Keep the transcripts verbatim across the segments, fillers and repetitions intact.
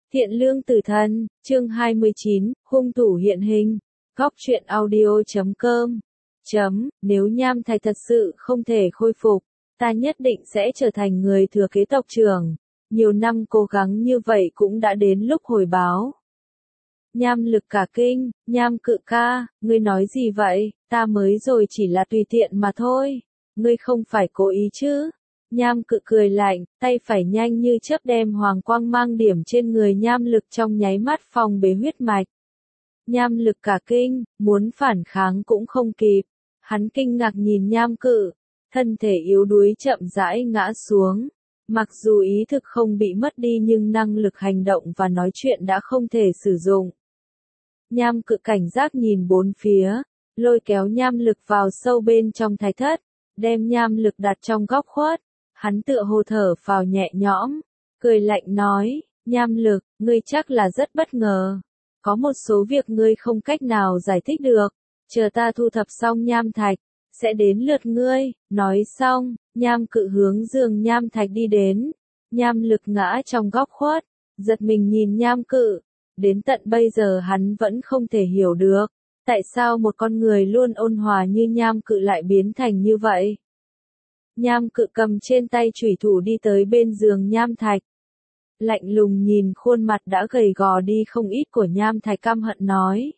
Thiện lương tử thần, chương hai mươi chín, hung thủ hiện hình. Góc truyện audio chấm com. Chấm, nếu Nham Thạch thật sự không thể khôi phục, ta nhất định sẽ trở thành người thừa kế tộc trưởng. Nhiều năm cố gắng như vậy cũng đã đến lúc hồi báo. Nham Lực cả kinh, Nham Cự ca, ngươi nói gì vậy, ta mới rồi chỉ là tùy tiện mà thôi. Ngươi không phải cố ý chứ? Nham Cự cười lạnh, tay phải nhanh như chớp đem hoàng quang mang điểm trên người Nham Lực trong nháy mắt phòng bế huyết mạch. Nham Lực cả kinh, muốn phản kháng cũng không kịp. Hắn kinh ngạc nhìn Nham Cự, thân thể yếu đuối chậm rãi ngã xuống. Mặc dù ý thức không bị mất đi nhưng năng lực hành động và nói chuyện đã không thể sử dụng. Nham Cự cảnh giác nhìn bốn phía, lôi kéo Nham Lực vào sâu bên trong thạch thất, đem Nham Lực đặt trong góc khuất. Hắn tựa hồ thở phào nhẹ nhõm, cười lạnh nói, Nham Lực, ngươi chắc là rất bất ngờ. Có một số việc ngươi không cách nào giải thích được, chờ ta thu thập xong Nham Thạch, sẽ đến lượt ngươi. Nói xong, Nham Cự hướng giường Nham Thạch đi đến. Nham Lực ngã trong góc khuất, giật mình nhìn Nham Cự. Đến tận bây giờ hắn vẫn không thể hiểu được, tại sao một con người luôn ôn hòa như Nham Cự lại biến thành như vậy. Nham Cự cầm trên tay chủy thủ đi tới bên giường Nham Thạch. Lạnh lùng nhìn khuôn mặt đã gầy gò đi không ít của Nham Thạch, căm hận nói.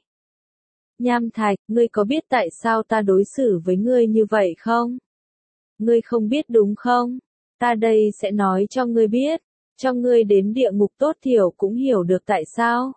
Nham Thạch, ngươi có biết tại sao ta đối xử với ngươi như vậy không? Ngươi không biết đúng không? Ta đây sẽ nói cho ngươi biết, cho ngươi đến địa ngục tốt thiểu cũng hiểu được tại sao.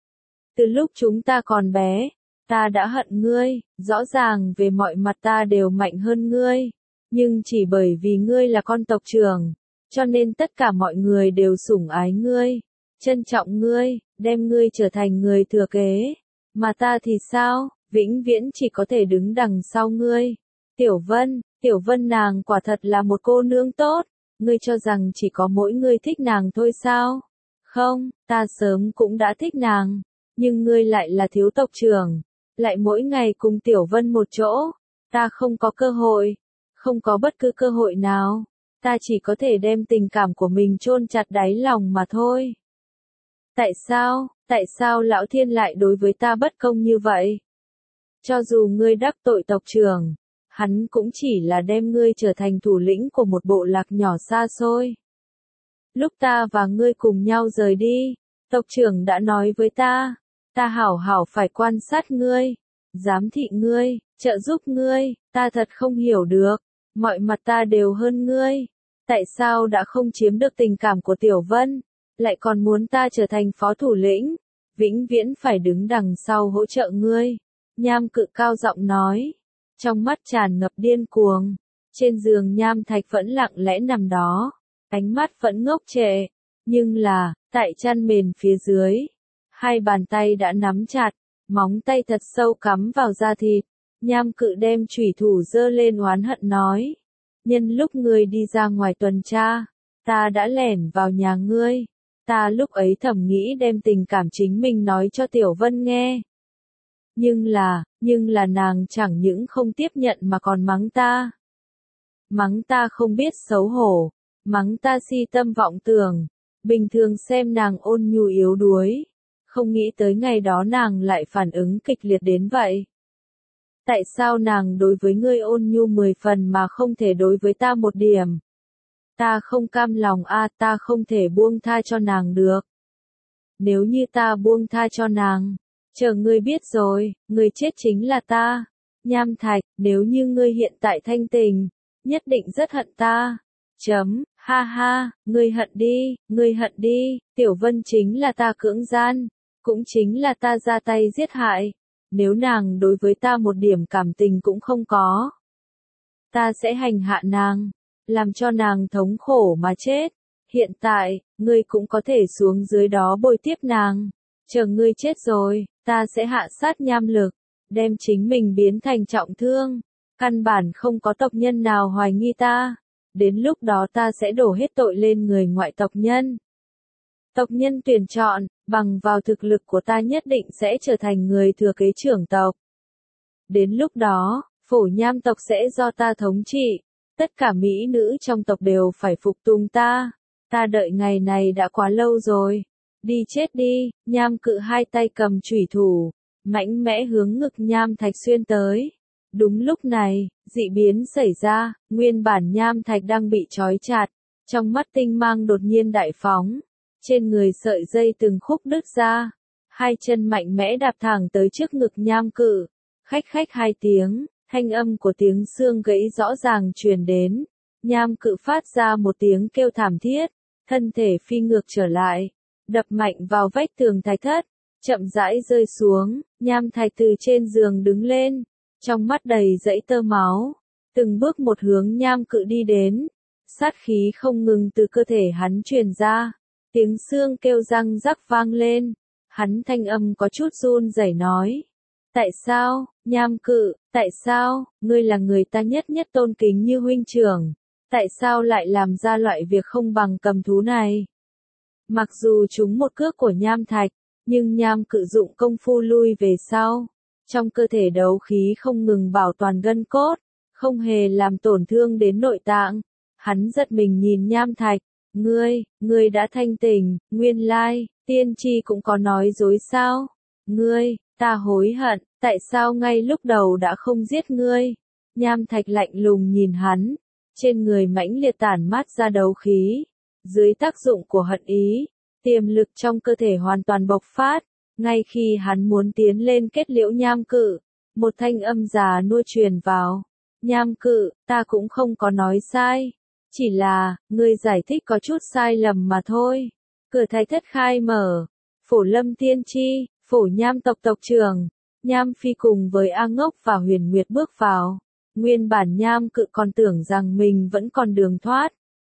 Từ lúc chúng ta còn bé, ta đã hận ngươi, rõ ràng về mọi mặt ta đều mạnh hơn ngươi. Nhưng chỉ bởi vì ngươi là con tộc trưởng, cho nên tất cả mọi người đều sủng ái ngươi, trân trọng ngươi, đem ngươi trở thành người thừa kế. Mà ta thì sao, vĩnh viễn chỉ có thể đứng đằng sau ngươi. Tiểu Vân, Tiểu Vân nàng quả thật là một cô nương tốt, ngươi cho rằng chỉ có mỗi ngươi thích nàng thôi sao? Không, ta sớm cũng đã thích nàng, nhưng ngươi lại là thiếu tộc trưởng, lại mỗi ngày cùng Tiểu Vân một chỗ, ta không có cơ hội. Không có bất cứ cơ hội nào, ta chỉ có thể đem tình cảm của mình chôn chặt đáy lòng mà thôi. Tại sao, tại sao Lão Thiên lại đối với ta bất công như vậy? Cho dù ngươi đắc tội tộc trưởng, hắn cũng chỉ là đem ngươi trở thành thủ lĩnh của một bộ lạc nhỏ xa xôi. Lúc ta và ngươi cùng nhau rời đi, tộc trưởng đã nói với ta, ta hảo hảo phải quan sát ngươi, giám thị ngươi, trợ giúp ngươi, ta thật không hiểu được. Mọi mặt ta đều hơn ngươi, tại sao đã không chiếm được tình cảm của Tiểu Vân, lại còn muốn ta trở thành phó thủ lĩnh, vĩnh viễn phải đứng đằng sau hỗ trợ ngươi. Nham Cự cao giọng nói, trong mắt tràn ngập điên cuồng. Trên giường Nham Thạch vẫn lặng lẽ nằm đó, ánh mắt vẫn ngốc trệ, nhưng là, tại chăn mền phía dưới, hai bàn tay đã nắm chặt, móng tay thật sâu cắm vào da thịt. Nham Cự đem chủy thủ giơ lên oán hận nói, nhân lúc ngươi đi ra ngoài tuần tra, ta đã lẻn vào nhà ngươi, ta lúc ấy thầm nghĩ đem tình cảm chính mình nói cho Tiểu Vân nghe. Nhưng là, nhưng là nàng chẳng những không tiếp nhận mà còn mắng ta. Mắng ta không biết xấu hổ, mắng ta si tâm vọng tưởng, bình thường xem nàng ôn nhu yếu đuối, không nghĩ tới ngày đó nàng lại phản ứng kịch liệt đến vậy. Tại sao nàng đối với ngươi ôn nhu mười phần mà không thể đối với ta một điểm? Ta không cam lòng a, à, ta không thể buông tha cho nàng được. Nếu như ta buông tha cho nàng, chờ ngươi biết rồi, ngươi chết chính là ta. Nham Thạch, nếu như ngươi hiện tại thanh tình, nhất định rất hận ta. Chấm, ha ha, ngươi hận đi, ngươi hận đi, Tiểu Vân chính là ta cưỡng gian, cũng chính là ta ra tay giết hại. Nếu nàng đối với ta một điểm cảm tình cũng không có, ta sẽ hành hạ nàng, làm cho nàng thống khổ mà chết. Hiện tại, ngươi cũng có thể xuống dưới đó bồi tiếp nàng. Chờ ngươi chết rồi, ta sẽ hạ sát Nham Lực, đem chính mình biến thành trọng thương. Căn bản không có tộc nhân nào hoài nghi ta. Đến lúc đó ta sẽ đổ hết tội lên người ngoại tộc nhân. Tộc nhân tuyển chọn, bằng vào thực lực của ta nhất định sẽ trở thành người thừa kế trưởng tộc. Đến lúc đó, Phổ Nham tộc sẽ do ta thống trị, tất cả mỹ nữ trong tộc đều phải phục tùng ta. Ta đợi ngày này đã quá lâu rồi, Đi chết đi, Nham Cự hai tay cầm chủy thủ, mạnh mẽ hướng ngực Nham Thạch xuyên tới. Đúng lúc này, dị biến xảy ra, nguyên bản Nham Thạch đang bị trói chặt, trong mắt tinh mang đột nhiên đại phóng, trên người sợi dây từng khúc đứt ra, hai chân mạnh mẽ đạp thẳng tới trước ngực Nham Cự, khách khách hai tiếng, thanh âm của tiếng xương gãy rõ ràng truyền đến, Nham Cự phát ra một tiếng kêu thảm thiết, thân thể phi ngược trở lại, đập mạnh vào vách tường thạch thất, chậm rãi rơi xuống, Nham Thạch từ trên giường đứng lên, trong mắt đầy dẫy tơ máu, từng bước một hướng Nham Cự đi đến, sát khí không ngừng từ cơ thể hắn truyền ra, tiếng xương kêu răng rắc vang lên, hắn thanh âm có chút run rẩy nói, tại sao, Nham Cự, tại sao, ngươi là người ta nhất nhất tôn kính như huynh trưởng, tại sao lại làm ra loại việc không bằng cầm thú này? Mặc dù chúng một cước của Nham Thạch, nhưng Nham Cự dụng công phu lui về sau, trong cơ thể đấu khí không ngừng bảo toàn gân cốt, không hề làm tổn thương đến nội tạng. Hắn giật mình nhìn Nham Thạch, ngươi, ngươi đã thanh tỉnh, nguyên lai, tiên tri cũng có nói dối sao? Ngươi, ta hối hận, tại sao ngay lúc đầu đã không giết ngươi? Nham Thạch lạnh lùng nhìn hắn, trên người mãnh liệt tản mát ra đấu khí, dưới tác dụng của hận ý, tiềm lực trong cơ thể hoàn toàn bộc phát, ngay khi hắn muốn tiến lên kết liễu Nham Cự, một thanh âm già nua truyền vào, Nham Cự, ta cũng không có nói sai, chỉ là, ngươi giải thích có chút sai lầm mà thôi. Cửa thạch thất khai mở, Phổ Lâm tiên tri, Phổ Nham tộc tộc trưởng, Nham Phi cùng với A Ngốc và Huyền Nguyệt bước vào. Nguyên bản Nham Cự còn tưởng rằng mình vẫn còn đường thoát.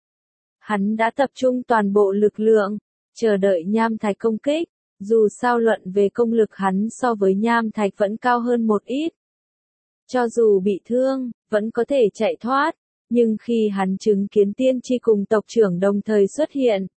Hắn đã tập trung toàn bộ lực lượng, chờ đợi Nham Thạch công kích, dù sao luận về công lực hắn so với Nham Thạch vẫn cao hơn một ít. Cho dù bị thương, vẫn có thể chạy thoát, nhưng khi hắn chứng kiến tiên tri cùng tộc trưởng đồng thời xuất hiện,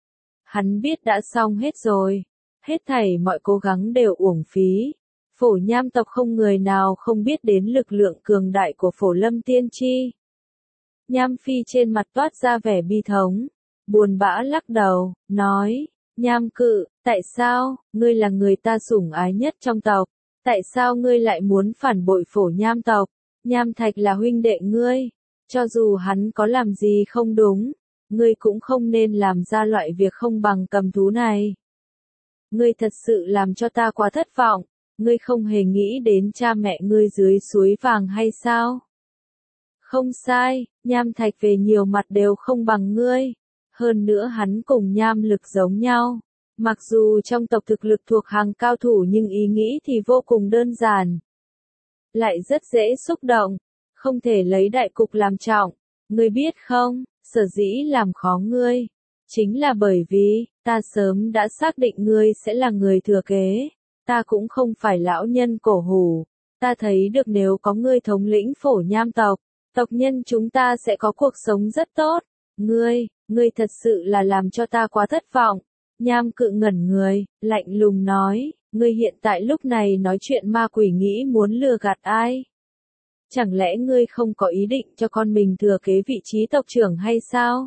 hắn biết đã xong hết rồi, hết thảy mọi cố gắng đều uổng phí. Phổ Nham tộc không người nào không biết đến lực lượng cường đại của Phổ Lâm tiên tri. Nham Phi trên mặt toát ra vẻ bi thống, buồn bã lắc đầu, nói, Nham Cự, tại sao, ngươi là người ta sủng ái nhất trong tộc, tại sao ngươi lại muốn phản bội Phổ Nham tộc? Nham Thạch là huynh đệ ngươi, cho dù hắn có làm gì không đúng, ngươi cũng không nên làm ra loại việc không bằng cầm thú này. Ngươi thật sự làm cho ta quá thất vọng, ngươi không hề nghĩ đến cha mẹ ngươi dưới suối vàng hay sao? Không sai, Nham Thạch về nhiều mặt đều không bằng ngươi, hơn nữa hắn cùng Nham Lực giống nhau. Mặc dù trong tộc thực lực thuộc hàng cao thủ nhưng ý nghĩ thì vô cùng đơn giản. Lại rất dễ xúc động, không thể lấy đại cục làm trọng. Ngươi biết không, sở dĩ làm khó ngươi, chính là bởi vì, ta sớm đã xác định ngươi sẽ là người thừa kế. Ta cũng không phải lão nhân cổ hủ. Ta thấy được nếu có ngươi thống lĩnh Phổ Nham tộc, tộc nhân chúng ta sẽ có cuộc sống rất tốt. Ngươi, ngươi thật sự là làm cho ta quá thất vọng. Nham Cự ngẩn người, lạnh lùng nói, ngươi hiện tại lúc này nói chuyện ma quỷ nghĩ muốn lừa gạt ai? Chẳng lẽ ngươi không có ý định cho con mình thừa kế vị trí tộc trưởng hay sao?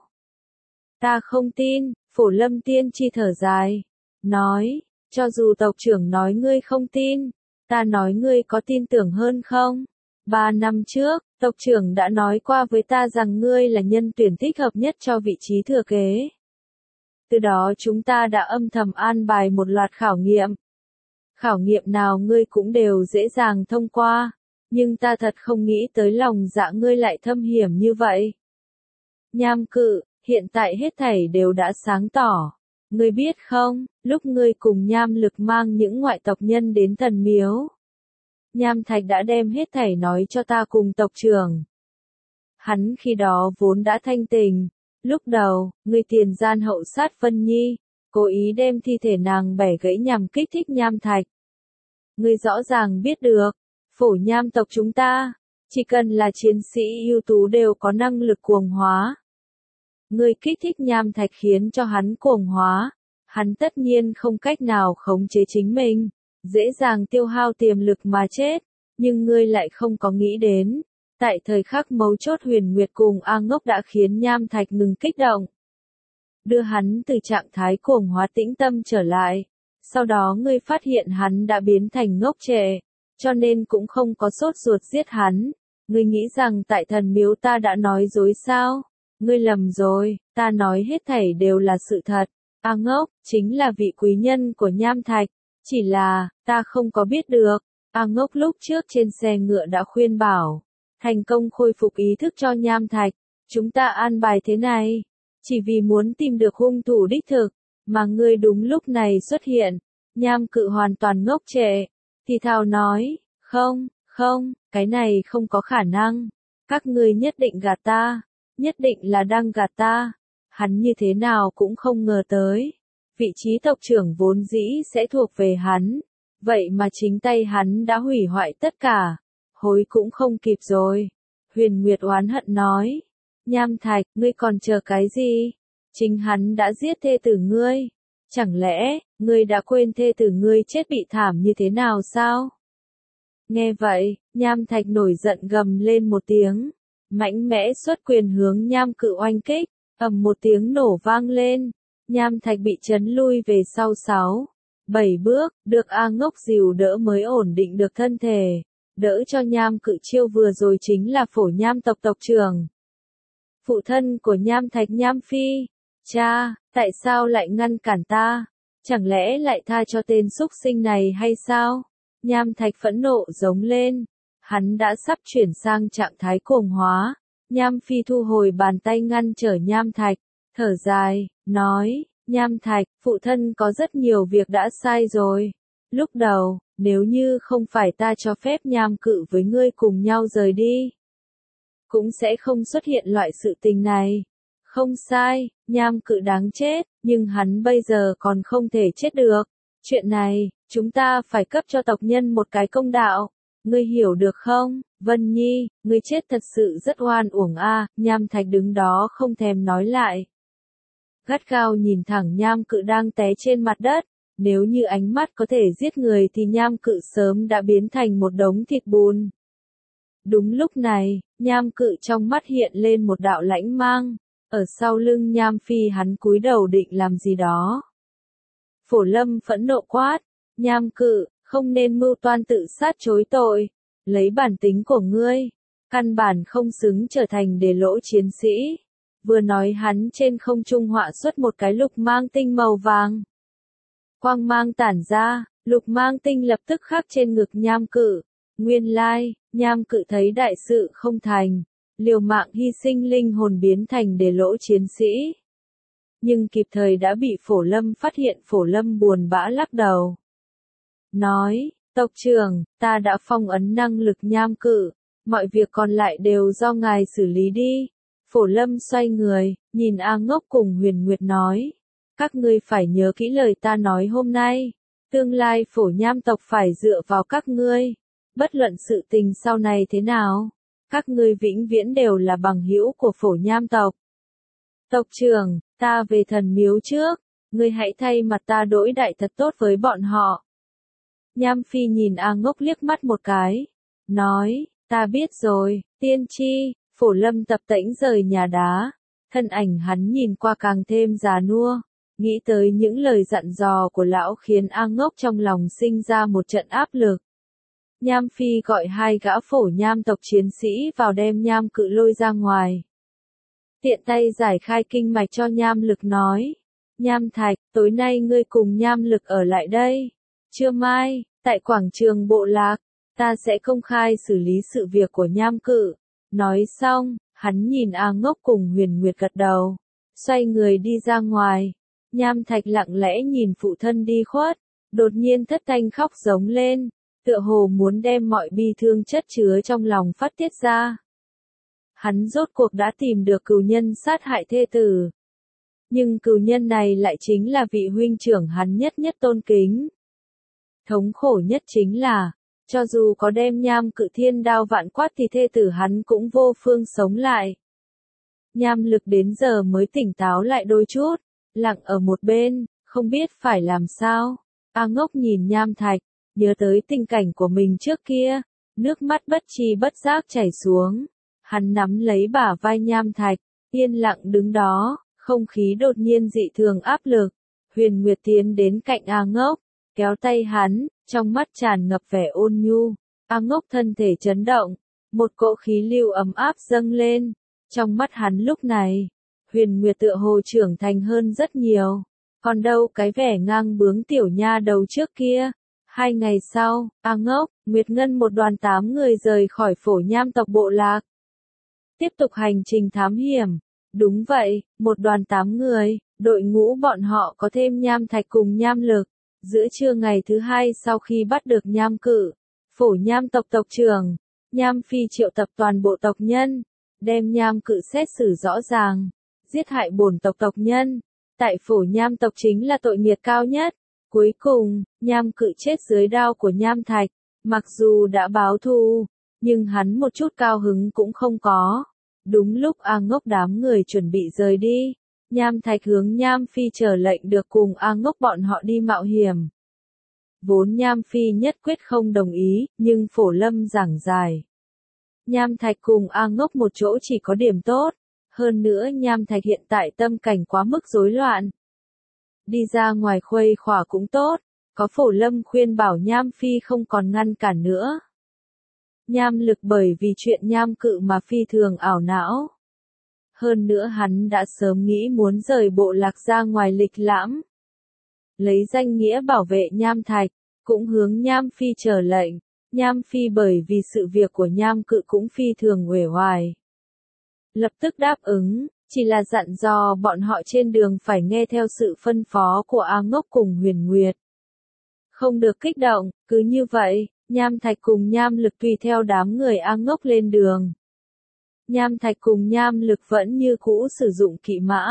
Ta không tin, Phổ Lâm tiên tri thở dài, nói, cho dù tộc trưởng nói ngươi không tin, ta nói ngươi có tin tưởng hơn không? Ba năm trước, tộc trưởng đã nói qua với ta rằng ngươi là nhân tuyển thích hợp nhất cho vị trí thừa kế. Từ đó chúng ta đã âm thầm an bài một loạt khảo nghiệm. Khảo nghiệm nào ngươi cũng đều dễ dàng thông qua, nhưng ta thật không nghĩ tới lòng dạ ngươi lại thâm hiểm như vậy. Nham Cự, hiện tại hết thảy đều đã sáng tỏ. Ngươi biết không, lúc ngươi cùng Nham Lực mang những ngoại tộc nhân đến thần miếu, Nham Thạch đã đem hết thảy nói cho ta cùng tộc trưởng. Hắn khi đó vốn đã thanh tình, lúc đầu, ngươi tiền gian hậu sát Vân Nhi, cố ý đem thi thể nàng bẻ gãy nhằm kích thích Nham Thạch. Ngươi rõ ràng biết được, Phổ Nham tộc chúng ta, chỉ cần là chiến sĩ ưu tú đều có năng lực cuồng hóa. Ngươi kích thích Nham Thạch khiến cho hắn cuồng hóa, hắn tất nhiên không cách nào khống chế chính mình, dễ dàng tiêu hao tiềm lực mà chết, nhưng ngươi lại không có nghĩ đến, tại thời khắc mấu chốt Huyền Nguyệt cùng A Ngốc đã khiến Nham Thạch ngừng kích động. đưa hắn từ trạng thái cuồng hóa tĩnh tâm trở lại. Sau đó ngươi phát hiện hắn đã biến thành ngốc trệ, cho nên cũng không có sốt ruột giết hắn. Ngươi nghĩ rằng tại thần miếu ta đã nói dối sao? Ngươi lầm rồi, ta nói hết thảy đều là sự thật. A Ngốc, chính là vị quý nhân của Nham Thạch, chỉ là, ta không có biết được. A Ngốc lúc trước trên xe ngựa đã khuyên bảo, thành công khôi phục ý thức cho Nham Thạch. Chúng ta an bài thế này, chỉ vì muốn tìm được hung thủ đích thực, mà ngươi đúng lúc này xuất hiện. Nham Cự hoàn toàn ngốc trệ, thì thào nói, không, không, cái này không có khả năng. Các ngươi nhất định gạt ta, nhất định là đang gạt ta. Hắn như thế nào cũng không ngờ tới. Vị trí tộc trưởng vốn dĩ sẽ thuộc về hắn. Vậy mà chính tay hắn đã hủy hoại tất cả. Hối cũng không kịp rồi. Huyền Nguyệt oán hận nói. Nham Thạch, ngươi còn chờ cái gì? Chính hắn đã giết thê tử ngươi. Chẳng lẽ, ngươi đã quên thê tử ngươi chết bị thảm như thế nào sao? Nghe vậy, Nham Thạch nổi giận gầm lên một tiếng. Mạnh mẽ xuất quyền hướng Nham Cự oanh kích. Ầm một tiếng nổ vang lên. Nham Thạch bị chấn lui về sau sáu, bảy bước, được A Ngốc dìu đỡ mới ổn định được thân thể. Đỡ cho Nham Cự chiêu vừa rồi chính là Phổ Nham tộc tộc trưởng. Phụ thân của Nham Thạch Nham Phi. Cha, tại sao lại ngăn cản ta? Chẳng lẽ lại tha cho tên súc sinh này hay sao? Nham Thạch phẫn nộ giống lên. Hắn đã sắp chuyển sang trạng thái cuồng hóa. Nham Phi thu hồi bàn tay ngăn trở Nham Thạch, thở dài, nói, Nham Thạch, phụ thân có rất nhiều việc đã sai rồi. Lúc đầu, nếu như không phải ta cho phép Nham Cự với ngươi cùng nhau rời đi, cũng sẽ không xuất hiện loại sự tình này. Không sai, Nham Cự đáng chết, nhưng hắn bây giờ còn không thể chết được. Chuyện này, chúng ta phải cấp cho tộc nhân một cái công đạo. Ngươi hiểu được không, Vân Nhi, ngươi chết thật sự rất oan uổng a. À. Nham Thạch đứng đó không thèm nói lại. Gắt gao nhìn thẳng Nham Cự đang té trên mặt đất. Nếu như ánh mắt có thể giết người thì Nham Cự sớm đã biến thành một đống thịt bùn. Đúng lúc này, Nham Cự trong mắt hiện lên một đạo lãnh mang. Ở sau lưng Nham Phi hắn cúi đầu định làm gì đó. Phổ Lâm phẫn nộ quát, Nham Cự, không nên mưu toan tự sát chối tội. Lấy bản tính của ngươi, căn bản không xứng trở thành đề lỗ chiến sĩ. Vừa nói hắn trên không trung họa xuất một cái lục mang tinh màu vàng. Quang mang tản ra, lục mang tinh lập tức khắc trên ngực Nham Cự. Nguyên lai, Nham Cự thấy đại sự không thành, liều mạng hy sinh linh hồn biến thành đề lỗ chiến sĩ. Nhưng kịp thời đã bị Phổ Lâm phát hiện. Phổ Lâm buồn bã lắc đầu. Nói, tộc trưởng, ta đã phong ấn năng lực Nham Cự, mọi việc còn lại đều do ngài xử lý đi. Phổ Lâm xoay người, nhìn A Ngốc cùng Huyền Nguyệt nói, các ngươi phải nhớ kỹ lời ta nói hôm nay, tương lai Phổ Nham tộc phải dựa vào các ngươi, bất luận sự tình sau này thế nào, các ngươi vĩnh viễn đều là bằng hữu của Phổ Nham tộc. Tộc trưởng, ta về thần miếu trước, ngươi hãy thay mặt ta đối đãi thật tốt với bọn họ. Nham Phi nhìn A Ngốc liếc mắt một cái, nói, ta biết rồi, tiên tri. Phổ Lâm tập tễnh rời nhà đá, thân ảnh hắn nhìn qua càng thêm già nua, nghĩ tới những lời dặn dò của lão khiến A Ngốc trong lòng sinh ra một trận áp lực. Nham Phi gọi hai gã Phổ Nham tộc chiến sĩ vào đem Nham Cự lôi ra ngoài. Tiện tay giải khai kinh mạch cho Nham Lực nói, Nham Thạch, tối nay ngươi cùng Nham Lực ở lại đây. Trưa mai, tại quảng trường bộ lạc, ta sẽ công khai xử lý sự việc của Nham Cự. Nói xong, hắn nhìn A Ngốc cùng Huyền Nguyệt gật đầu, xoay người đi ra ngoài. Nham Thạch lặng lẽ nhìn phụ thân đi khuất, đột nhiên thất thanh khóc giống lên, tựa hồ muốn đem mọi bi thương chất chứa trong lòng phát tiết ra. Hắn rốt cuộc đã tìm được cừu nhân sát hại thê tử. Nhưng cừu nhân này lại chính là vị huynh trưởng hắn nhất nhất tôn kính. Thống khổ nhất chính là, cho dù có đem Nham Cự thiên đao vạn quát thì thê tử hắn cũng vô phương sống lại. Nham Lực đến giờ mới tỉnh táo lại đôi chút, lặng ở một bên, không biết phải làm sao. A Ngốc nhìn Nham Thạch, nhớ tới tình cảnh của mình trước kia, nước mắt bất tri bất giác chảy xuống. Hắn nắm lấy bả vai Nham Thạch, yên lặng đứng đó, Không khí đột nhiên dị thường áp lực. Huyền Nguyệt tiến đến cạnh A Ngốc, kéo tay hắn, trong mắt tràn ngập vẻ ôn nhu. A Ngốc thân thể chấn động, một cỗ khí lưu ấm áp dâng lên. Trong mắt hắn lúc này, Huyền Nguyệt tựa hồ trưởng thành hơn rất nhiều. Còn đâu cái vẻ ngang bướng tiểu nha đầu trước kia. Hai ngày sau, A Ngốc, Nguyệt Ngân một đoàn tám người rời khỏi Phổ Nham tộc bộ lạc. Tiếp tục hành trình thám hiểm. Đúng vậy, một đoàn tám người, đội ngũ bọn họ có thêm Nham Thạch cùng Nham Lực. Giữa trưa ngày thứ hai sau khi bắt được Nham Cự, Phổ Nham tộc tộc trưởng, Nham Phi triệu tập toàn bộ tộc nhân, đem Nham Cự xét xử rõ ràng, giết hại bổn tộc tộc nhân. Tại Phổ Nham tộc chính là tội nghiệt cao nhất. Cuối cùng, Nham Cự chết dưới đao của Nham Thạch. Mặc dù đã báo thù, nhưng hắn một chút cao hứng cũng không có. Đúng lúc A Ngốc đám người chuẩn bị rời đi, Nham Thạch hướng Nham Phi chờ lệnh được cùng A Ngốc bọn họ đi mạo hiểm. Vốn Nham Phi nhất quyết không đồng ý, nhưng Phổ Lâm giảng giải. Nham Thạch cùng A Ngốc một chỗ chỉ có điểm tốt. Hơn nữa Nham Thạch hiện tại tâm cảnh quá mức rối loạn. Đi ra ngoài khuây khỏa cũng tốt, có Phổ Lâm khuyên bảo Nham Phi không còn ngăn cản nữa. Nham Lực bởi vì chuyện Nham Cự mà phi thường ảo não. Hơn nữa hắn đã sớm nghĩ muốn rời bộ lạc ra ngoài lịch lãm. Lấy danh nghĩa bảo vệ Nham Thạch, cũng hướng Nham Phi chờ lệnh. Nham Phi bởi vì sự việc của Nham Cự cũng phi thường uể oải. Lập tức đáp ứng, chỉ là dặn dò bọn họ trên đường phải nghe theo sự phân phó của A Ngốc cùng Huyền Nguyệt. Không được kích động, cứ như vậy, Nham Thạch cùng Nham Lực tùy theo đám người A Ngốc lên đường. Nham Thạch cùng Nham Lực vẫn như cũ sử dụng kỵ mã.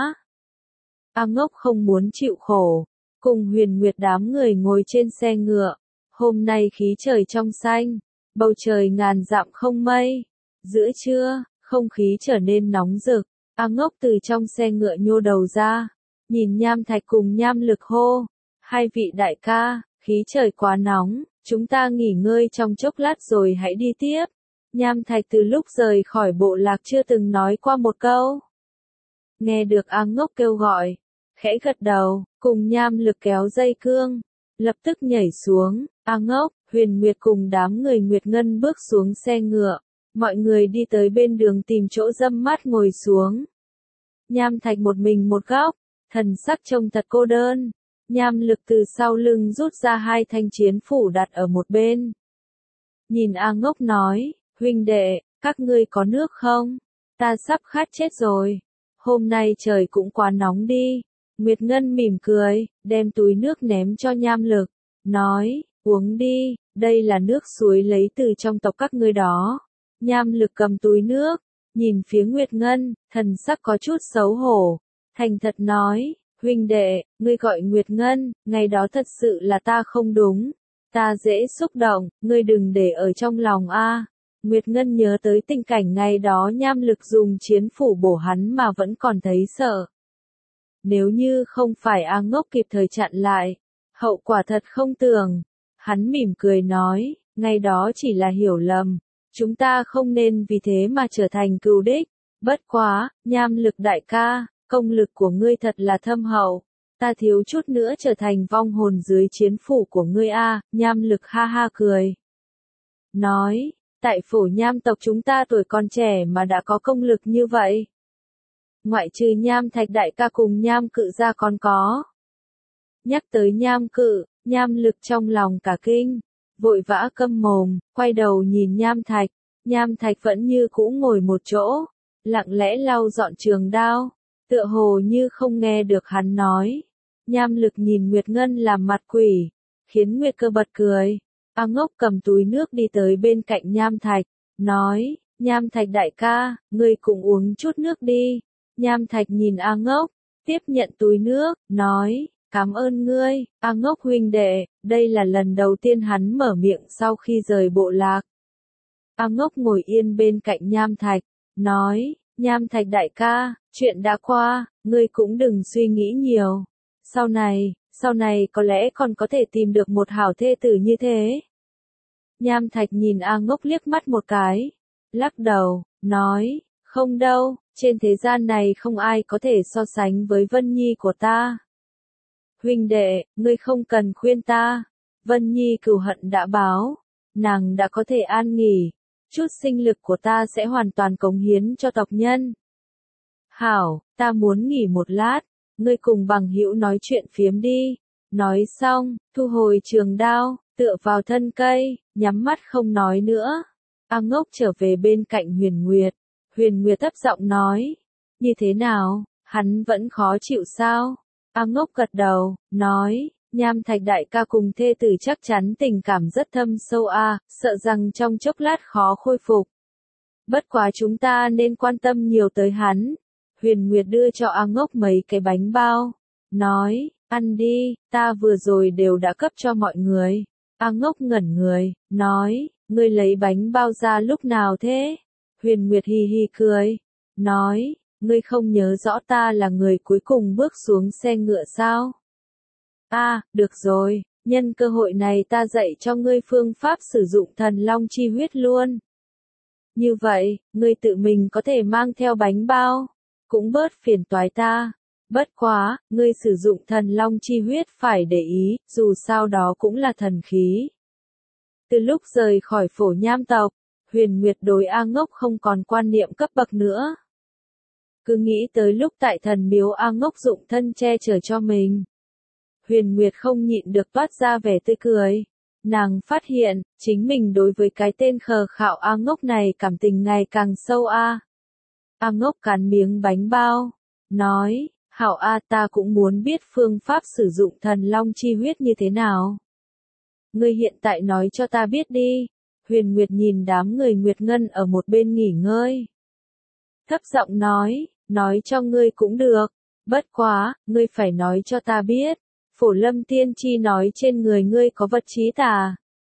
A Ngốc không muốn chịu khổ, cùng Huyền Nguyệt đám người ngồi trên xe ngựa. Hôm nay khí trời trong xanh, bầu trời ngàn dặm không mây. Giữa trưa, không khí trở nên nóng rực. A Ngốc từ trong xe ngựa nhô đầu ra, nhìn Nham Thạch cùng Nham Lực hô. Hai vị đại ca, khí trời quá nóng, chúng ta nghỉ ngơi trong chốc lát rồi hãy đi tiếp. Nham Thạch từ lúc rời khỏi bộ lạc chưa từng nói qua một câu. Nghe được A Ngốc kêu gọi, khẽ gật đầu, cùng Nham Lực kéo dây cương, lập tức nhảy xuống. A Ngốc, Huyền Nguyệt cùng đám người Nguyệt Ngân bước xuống xe ngựa. Mọi người đi tới bên đường tìm chỗ râm mát ngồi xuống. Nham Thạch một mình một góc, thần sắc trông thật cô đơn. Nham Lực từ sau lưng rút ra hai thanh chiến phủ đặt ở một bên. Nhìn A Ngốc nói, huynh đệ, các ngươi có nước không? Ta sắp khát chết rồi. Hôm nay trời cũng quá nóng đi. Nguyệt Ngân mỉm cười, đem túi nước ném cho Nham Lực. Nói, uống đi, đây là nước suối lấy từ trong tộc các ngươi đó. Nham Lực cầm túi nước, nhìn phía Nguyệt Ngân, thần sắc có chút xấu hổ. Thành thật nói, huynh đệ, ngươi gọi Nguyệt Ngân, ngày đó thật sự là ta không đúng. Ta dễ xúc động, ngươi đừng để ở trong lòng a. Nguyệt Ngân nhớ tới tình cảnh ngày đó Nham Lực dùng chiến phủ bổ hắn mà vẫn còn thấy sợ. Nếu như không phải A Ngốc kịp thời chặn lại, hậu quả thật không tưởng. Hắn mỉm cười nói, ngày đó chỉ là hiểu lầm. Chúng ta không nên vì thế mà trở thành cừu đích. Bất quá, Nham Lực đại ca, công lực của ngươi thật là thâm hậu. Ta thiếu chút nữa trở thành vong hồn dưới chiến phủ của ngươi a. Nham Lực ha ha cười. Nói, tại Phổ Nham tộc chúng ta tuổi còn trẻ mà đã có công lực như vậy. Ngoại trừ Nham Thạch đại ca cùng Nham Cự ra còn có. Nhắc tới Nham Cự, Nham Lực trong lòng cả kinh. Vội vã câm mồm, quay đầu nhìn Nham Thạch. Nham Thạch vẫn như cũ ngồi một chỗ, lặng lẽ lau dọn trường đao, tựa hồ như không nghe được hắn nói. Nham Lực nhìn Nguyệt Ngân làm mặt quỷ, khiến Nguyệt Cơ bật cười. A Ngốc cầm túi nước đi tới bên cạnh Nham Thạch, nói, Nham Thạch đại ca, ngươi cũng uống chút nước đi. Nham Thạch nhìn A Ngốc, tiếp nhận túi nước, nói, cảm ơn ngươi, A Ngốc huynh đệ. Đây là lần đầu tiên hắn mở miệng sau khi rời bộ lạc. A Ngốc ngồi yên bên cạnh Nham Thạch, nói, Nham Thạch đại ca, chuyện đã qua, ngươi cũng đừng suy nghĩ nhiều. Sau này, sau này có lẽ còn có thể tìm được một hảo thê tử như thế. Nham Thạch nhìn A Ngốc liếc mắt một cái, lắc đầu, nói, không đâu, trên thế gian này không ai có thể so sánh với Vân Nhi của ta. Huynh đệ, ngươi không cần khuyên ta. Vân Nhi cừu hận đã báo, nàng đã có thể an nghỉ, chút sinh lực của ta sẽ hoàn toàn cống hiến cho tộc nhân. Hảo, ta muốn nghỉ một lát, ngươi cùng bằng hữu nói chuyện phiếm đi. Nói xong, thu hồi trường đao, tựa vào thân cây, nhắm mắt không nói nữa. A Ngốc trở về bên cạnh Huyền Nguyệt. Huyền Nguyệt thấp giọng nói, như thế nào, hắn vẫn khó chịu sao? A Ngốc gật đầu, nói, Nham Thạch đại ca cùng thê tử chắc chắn tình cảm rất thâm sâu a, sợ rằng trong chốc lát khó khôi phục. Bất quá chúng ta nên quan tâm nhiều tới hắn. Huyền Nguyệt đưa cho A Ngốc mấy cái bánh bao, nói, ăn đi, ta vừa rồi đều đã cấp cho mọi người. A Ngốc ngẩn người, nói, ngươi lấy bánh bao ra lúc nào thế? Huyền Nguyệt hi hi cười, nói, ngươi không nhớ rõ ta là người cuối cùng bước xuống xe ngựa sao? A, à, được rồi, nhân cơ hội này ta dạy cho ngươi phương pháp sử dụng thần long chi huyết luôn. Như vậy, ngươi tự mình có thể mang theo bánh bao, cũng bớt phiền toái ta. Bất quá, ngươi sử dụng thần long chi huyết phải để ý, dù sao đó cũng là thần khí. Từ lúc rời khỏi Phổ Nham tộc, Huyền Nguyệt đối A Ngốc không còn quan niệm cấp bậc nữa. Cứ nghĩ tới lúc tại thần miếu A Ngốc dụng thân che chở cho mình. Huyền Nguyệt không nhịn được toát ra vẻ tươi cười. Nàng phát hiện, chính mình đối với cái tên khờ khạo A Ngốc này cảm tình ngày càng sâu a. A Ngốc cắn miếng bánh bao, nói, Hảo A ta cũng muốn biết phương pháp sử dụng thần long chi huyết như thế nào. Ngươi hiện tại nói cho ta biết đi. Huyền Nguyệt nhìn đám người Nguyệt Ngân ở một bên nghỉ ngơi. Thấp giọng nói, nói cho ngươi cũng được. Bất quá, ngươi phải nói cho ta biết. Phổ Lâm Tiên Chi nói trên người ngươi có vật trí tà.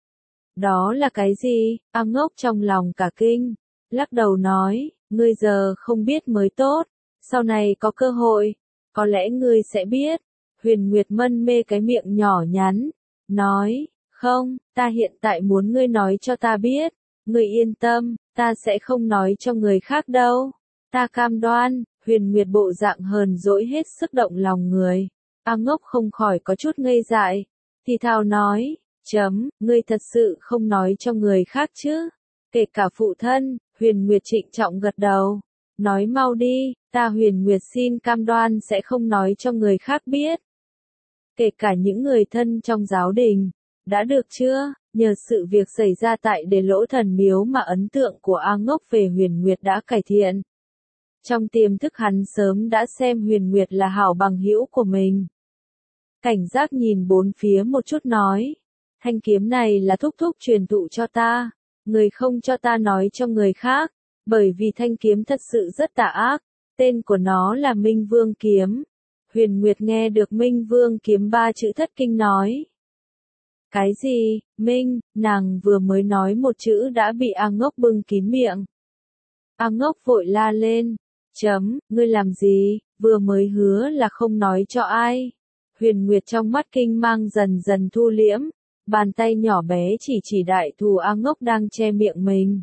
Đó là cái gì? A Ngốc trong lòng cả kinh. Lắc đầu nói, ngươi giờ không biết mới tốt. Sau này có cơ hội, có lẽ ngươi sẽ biết. Huyền Nguyệt mân mê cái miệng nhỏ nhắn. Nói, không, ta hiện tại muốn ngươi nói cho ta biết. Ngươi yên tâm, ta sẽ không nói cho người khác đâu. Ta cam đoan. Huyền Nguyệt bộ dạng hờn dỗi hết sức động lòng người. A Ngốc không khỏi có chút ngây dại. Thì thào nói, chấm, ngươi thật sự không nói cho người khác chứ. Kể cả phụ thân. Huyền Nguyệt trịnh trọng gật đầu. Nói mau đi, ta Huyền Nguyệt xin cam đoan sẽ không nói cho người khác biết. Kể cả những người thân trong giáo đình. Đã được chưa? Nhờ sự việc xảy ra tại Đề Lỗ Thần Miếu mà ấn tượng của A Ngốc về Huyền Nguyệt đã cải thiện. Trong tiềm thức hắn sớm đã xem Huyền Nguyệt là hảo bằng hữu của mình. Cảnh giác nhìn bốn phía một chút nói. Thanh kiếm này là thúc thúc truyền thụ cho ta. Người không cho ta nói cho người khác. Bởi vì thanh kiếm thật sự rất tà ác. Tên của nó là Minh Vương Kiếm. Huyền Nguyệt nghe được Minh Vương Kiếm ba chữ thất kinh nói. Cái gì, Minh, nàng vừa mới nói một chữ đã bị A Ngốc bưng kín miệng. A Ngốc vội la lên. Chấm, ngươi làm gì, vừa mới hứa là không nói cho ai. Huyền Nguyệt trong mắt kinh mang dần dần thu liễm. Bàn tay nhỏ bé chỉ chỉ đại thù A Ngốc đang che miệng mình.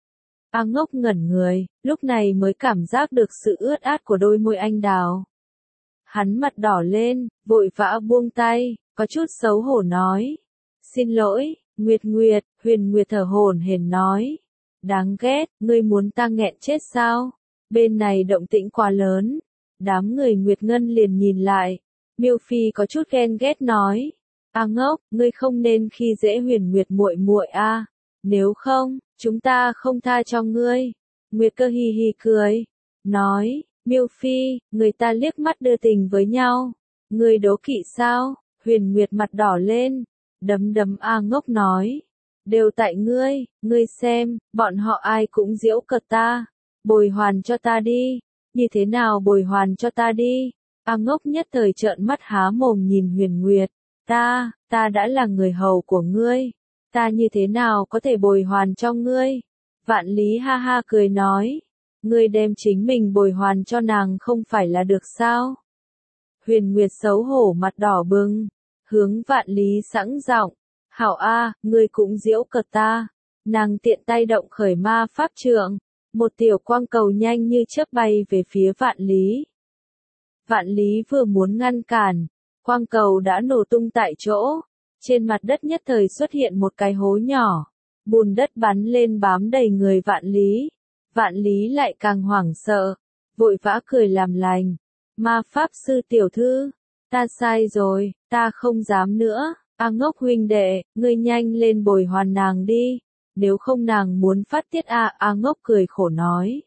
A Ngốc ngẩn người, lúc này mới cảm giác được sự ướt át của đôi môi anh đào. Hắn mặt đỏ lên, vội vã buông tay, có chút xấu hổ nói. Xin lỗi, Nguyệt Nguyệt. Huyền Nguyệt thở hổn hển nói. Đáng ghét, ngươi muốn ta nghẹn chết sao? Bên này động tĩnh quá lớn. Đám người Nguyệt Ngân liền nhìn lại. Miêu Phi có chút ghen ghét nói. A Ngốc, ngươi không nên khi dễ Huyền Nguyệt muội muội a. Nếu không, chúng ta không tha cho ngươi. Nguyệt Cơ hi hi cười. Nói, Miêu Phi, người ta liếc mắt đưa tình với nhau. Ngươi đố kỵ sao? Huyền Nguyệt mặt đỏ lên. Đấm đấm A Ngốc nói. Đều tại ngươi, ngươi xem, bọn họ ai cũng giễu cợt ta. Bồi hoàn cho ta đi. Như thế nào bồi hoàn cho ta đi? A Ngốc nhất thời trợn mắt há mồm nhìn Huyền Nguyệt. Ta, ta đã là người hầu của ngươi. Ta như thế nào có thể bồi hoàn cho ngươi? Vạn Lý ha ha cười nói. Ngươi đem chính mình bồi hoàn cho nàng không phải là được sao? Huyền Nguyệt xấu hổ mặt đỏ bừng. Hướng Vạn Lý sẵn giọng. Hảo A, ngươi cũng giễu cợt ta. Nàng tiện tay động khởi ma pháp trượng. Một tiểu quang cầu nhanh như chớp bay về phía Vạn Lý. Vạn Lý vừa muốn ngăn cản, quang cầu đã nổ tung tại chỗ. Trên mặt đất nhất thời xuất hiện một cái hố nhỏ. Bùn đất bắn lên bám đầy người Vạn Lý. Vạn Lý lại càng hoảng sợ, vội vã cười làm lành. Ma Pháp Sư tiểu thư, ta sai rồi, ta không dám nữa. A Ngốc huynh đệ, ngươi nhanh lên bồi hoàn nàng đi. Nếu không nàng muốn phát tiết a. À, A Ngốc cười khổ nói.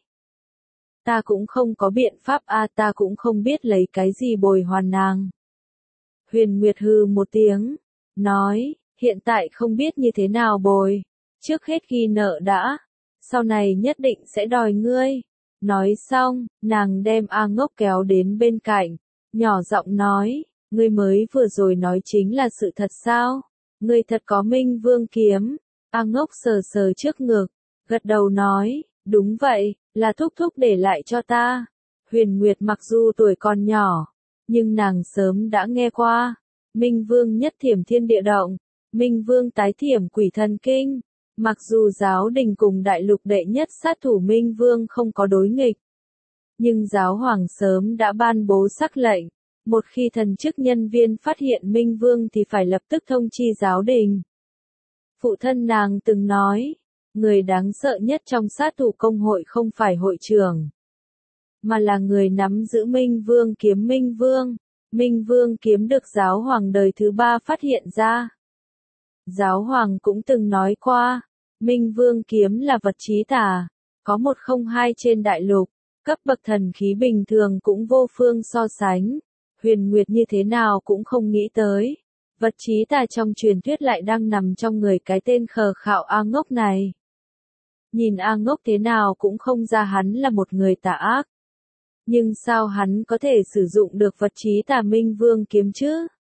Ta cũng không có biện pháp a, à, ta cũng không biết lấy cái gì bồi hoàn nàng. Huyền Nguyệt hừ một tiếng, nói, hiện tại không biết như thế nào bồi. Trước hết ghi nợ đã, sau này nhất định sẽ đòi ngươi. Nói xong, nàng đem A Ngốc kéo đến bên cạnh, nhỏ giọng nói, ngươi mới vừa rồi nói chính là sự thật sao? Ngươi thật có Minh Vương kiếm. A Ngốc sờ sờ trước ngực, gật đầu nói, đúng vậy, là thúc thúc để lại cho ta. Huyền Nguyệt mặc dù tuổi còn nhỏ, nhưng nàng sớm đã nghe qua. Minh Vương nhất thiểm thiên địa động, Minh Vương tái thiểm quỷ thần kinh. Mặc dù giáo đình cùng đại lục đệ nhất sát thủ Minh Vương không có đối nghịch, nhưng giáo hoàng sớm đã ban bố sắc lệnh. Một khi thần chức nhân viên phát hiện Minh Vương thì phải lập tức thông chi giáo đình. Phụ thân nàng từng nói, người đáng sợ nhất trong sát thủ công hội không phải hội trưởng, mà là người nắm giữ Minh Vương kiếm. Minh Vương. Minh Vương kiếm được giáo hoàng đời thứ ba phát hiện ra. Giáo hoàng cũng từng nói qua, Minh Vương kiếm là vật chí tà, có một không hai trên đại lục, cấp bậc thần khí bình thường cũng vô phương so sánh. Huyền Nguyệt như thế nào cũng không nghĩ tới, vật chí tà trong truyền thuyết lại đang nằm trong người cái tên khờ khạo A Ngốc này. Nhìn A Ngốc thế nào cũng không ra hắn là một người tà ác. Nhưng sao hắn có thể sử dụng được vật chí tà Minh Vương kiếm chứ?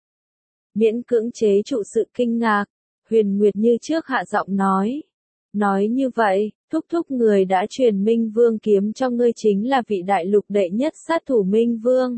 Miễn cưỡng chế trụ sự kinh ngạc, Huyền Nguyệt như trước hạ giọng nói. Nói như vậy, thúc thúc người đã truyền Minh Vương kiếm cho ngươi chính là vị đại lục đệ nhất sát thủ Minh Vương.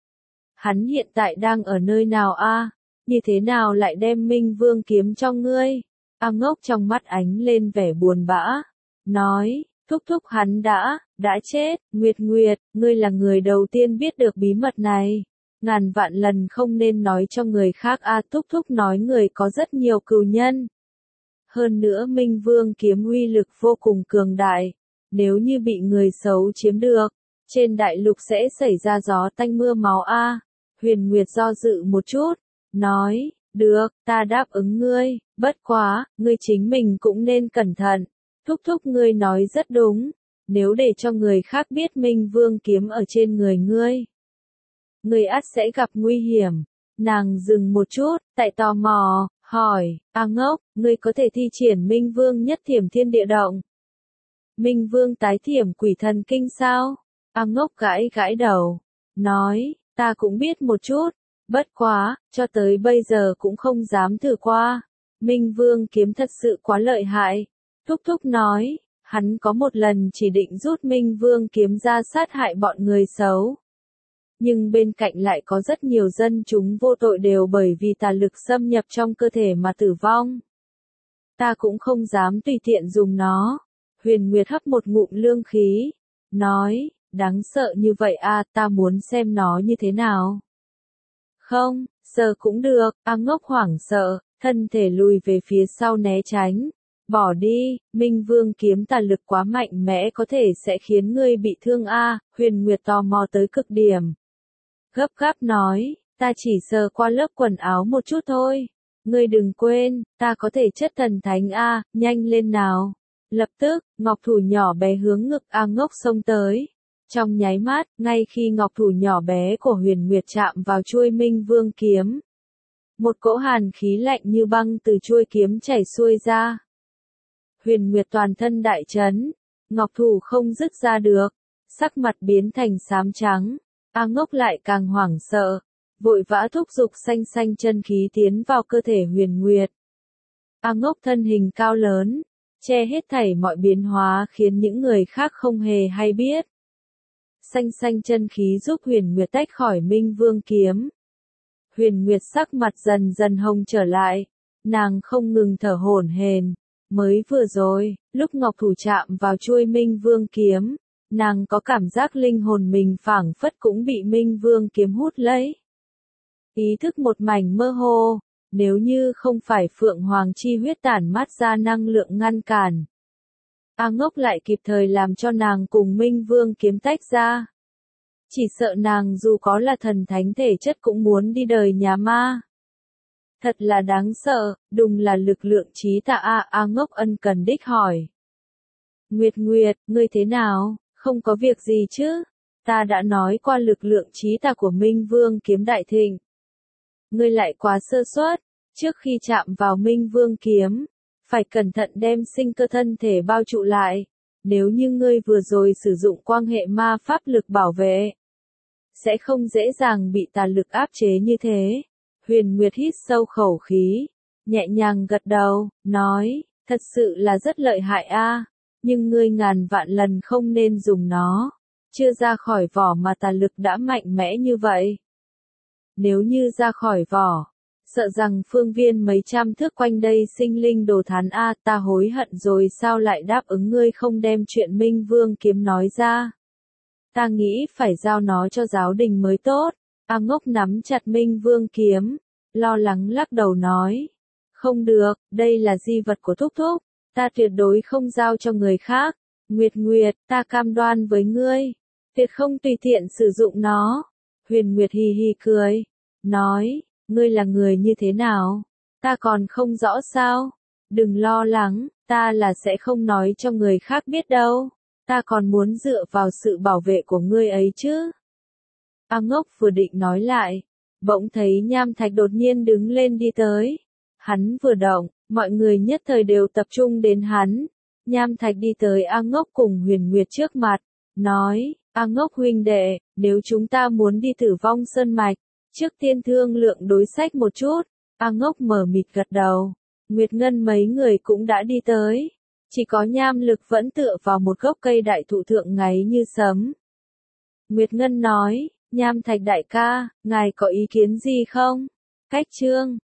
Hắn hiện tại đang ở nơi nào a? À? Như thế nào lại đem Minh Vương kiếm cho ngươi? A Ngốc trong mắt ánh lên vẻ buồn bã, nói, thúc thúc hắn đã, đã chết. Nguyệt Nguyệt, ngươi là người đầu tiên biết được bí mật này. Ngàn vạn lần không nên nói cho người khác a. À, thúc thúc nói người có rất nhiều cừu nhân. Hơn nữa Minh Vương kiếm uy lực vô cùng cường đại. Nếu như bị người xấu chiếm được, trên đại lục sẽ xảy ra gió tanh mưa máu a. À. Huyền Nguyệt do dự một chút, nói, được, ta đáp ứng ngươi, bất quá, ngươi chính mình cũng nên cẩn thận. Thúc thúc ngươi nói rất đúng, nếu để cho người khác biết Minh Vương kiếm ở trên người ngươi, ngươi ắt sẽ gặp nguy hiểm. Nàng dừng một chút, tại tò mò, hỏi, A Ngốc, ngươi có thể thi triển Minh Vương nhất thiểm thiên địa động? Minh Vương tái thiểm quỷ thần kinh sao? A Ngốc gãi gãi đầu, nói, ta cũng biết một chút, bất quá, cho tới bây giờ cũng không dám thử qua. Minh Vương kiếm thật sự quá lợi hại. Thúc thúc nói, hắn có một lần chỉ định rút Minh Vương kiếm ra sát hại bọn người xấu. Nhưng bên cạnh lại có rất nhiều dân chúng vô tội đều bởi vì tà lực xâm nhập trong cơ thể mà tử vong. Ta cũng không dám tùy tiện dùng nó. Huyền Nguyệt hấp một ngụm lương khí, nói, đáng sợ như vậy a, à, ta muốn xem nó như thế nào. Không, sờ cũng được. A Ngốc hoảng sợ, thân thể lùi về phía sau né tránh. Bỏ đi, Minh Vương kiếm tà lực quá mạnh mẽ có thể sẽ khiến ngươi bị thương a. À, Huyền Nguyệt tò mò tới cực điểm. Gấp gáp nói, ta chỉ sờ qua lớp quần áo một chút thôi. Ngươi đừng quên, ta có thể chất thần thánh a, à, nhanh lên nào. Lập tức, ngọc thủ nhỏ bé hướng ngực A Ngốc xông tới. Trong nháy mắt, ngay khi ngọc thủ nhỏ bé của Huyền Nguyệt chạm vào chuôi Minh Vương kiếm, một cỗ hàn khí lạnh như băng từ chuôi kiếm chảy xuôi ra. Huyền Nguyệt toàn thân đại chấn, ngọc thủ không dứt ra được, sắc mặt biến thành xám trắng. A Ngốc lại càng hoảng sợ, vội vã thúc giục xanh xanh chân khí tiến vào cơ thể Huyền Nguyệt. A Ngốc thân hình cao lớn, che hết thảy mọi biến hóa khiến những người khác không hề hay biết. Xanh xanh chân khí giúp Huyền Nguyệt tách khỏi Minh Vương kiếm. Huyền Nguyệt sắc mặt dần dần hồng trở lại, nàng không ngừng thở hổn hển, Mới vừa rồi, lúc ngọc thủ chạm vào chuôi Minh Vương kiếm, nàng có cảm giác linh hồn mình phảng phất cũng bị Minh Vương kiếm hút lấy. Ý thức một mảnh mơ hồ, nếu như không phải Phượng Hoàng chi huyết tản mát ra năng lượng ngăn cản. A Ngốc lại kịp thời làm cho nàng cùng Minh Vương kiếm tách ra. Chỉ sợ nàng dù có là thần thánh thể chất cũng muốn đi đời nhà ma. Thật là đáng sợ, đùng là lực lượng trí tạ A. A Ngốc ân cần đích hỏi. Nguyệt Nguyệt, ngươi thế nào, không có việc gì chứ? Ta đã nói qua lực lượng trí tạ của Minh Vương kiếm đại thịnh. Ngươi lại quá sơ suất, trước khi chạm vào Minh Vương kiếm, phải cẩn thận đem sinh cơ thân thể bao trụ lại, nếu như ngươi vừa rồi sử dụng quan hệ ma pháp lực bảo vệ, sẽ không dễ dàng bị tà lực áp chế như thế. Huyền Nguyệt hít sâu khẩu khí, nhẹ nhàng gật đầu, nói, thật sự là rất lợi hại a, nhưng ngươi ngàn vạn lần không nên dùng nó, chưa ra khỏi vỏ mà tà lực đã mạnh mẽ như vậy. Nếu như ra khỏi vỏ, sợ rằng phương viên mấy trăm thước quanh đây sinh linh đồ thán a, ta hối hận rồi sao lại đáp ứng ngươi không đem chuyện Minh Vương kiếm nói ra. Ta nghĩ phải giao nó cho giáo đình mới tốt. A Ngốc nắm chặt Minh Vương kiếm, lo lắng lắc đầu nói. Không được, đây là di vật của thúc thúc, ta tuyệt đối không giao cho người khác. Nguyệt Nguyệt, ta cam đoan với ngươi, tuyệt không tùy tiện sử dụng nó. Huyền Nguyệt hì hì cười, nói, ngươi là người như thế nào? Ta còn không rõ sao? Đừng lo lắng, ta là sẽ không nói cho người khác biết đâu. Ta còn muốn dựa vào sự bảo vệ của ngươi ấy chứ. A Ngốc vừa định nói lại, bỗng thấy Nham Thạch đột nhiên đứng lên đi tới. Hắn vừa động, mọi người nhất thời đều tập trung đến hắn. Nham Thạch đi tới A Ngốc cùng Huyền Nguyệt trước mặt, nói, A Ngốc huynh đệ, nếu chúng ta muốn đi Tử Vong Sơn Mạch, trước tiên thương lượng đối sách một chút. A Ngốc mở mịt gật đầu, Nguyệt Ngân mấy người cũng đã đi tới. Chỉ có Nham Lực vẫn tựa vào một gốc cây đại thụ thượng ngáy như sấm. Nguyệt Ngân nói, Nham Thạch đại ca, ngài có ý kiến gì không? Cách chương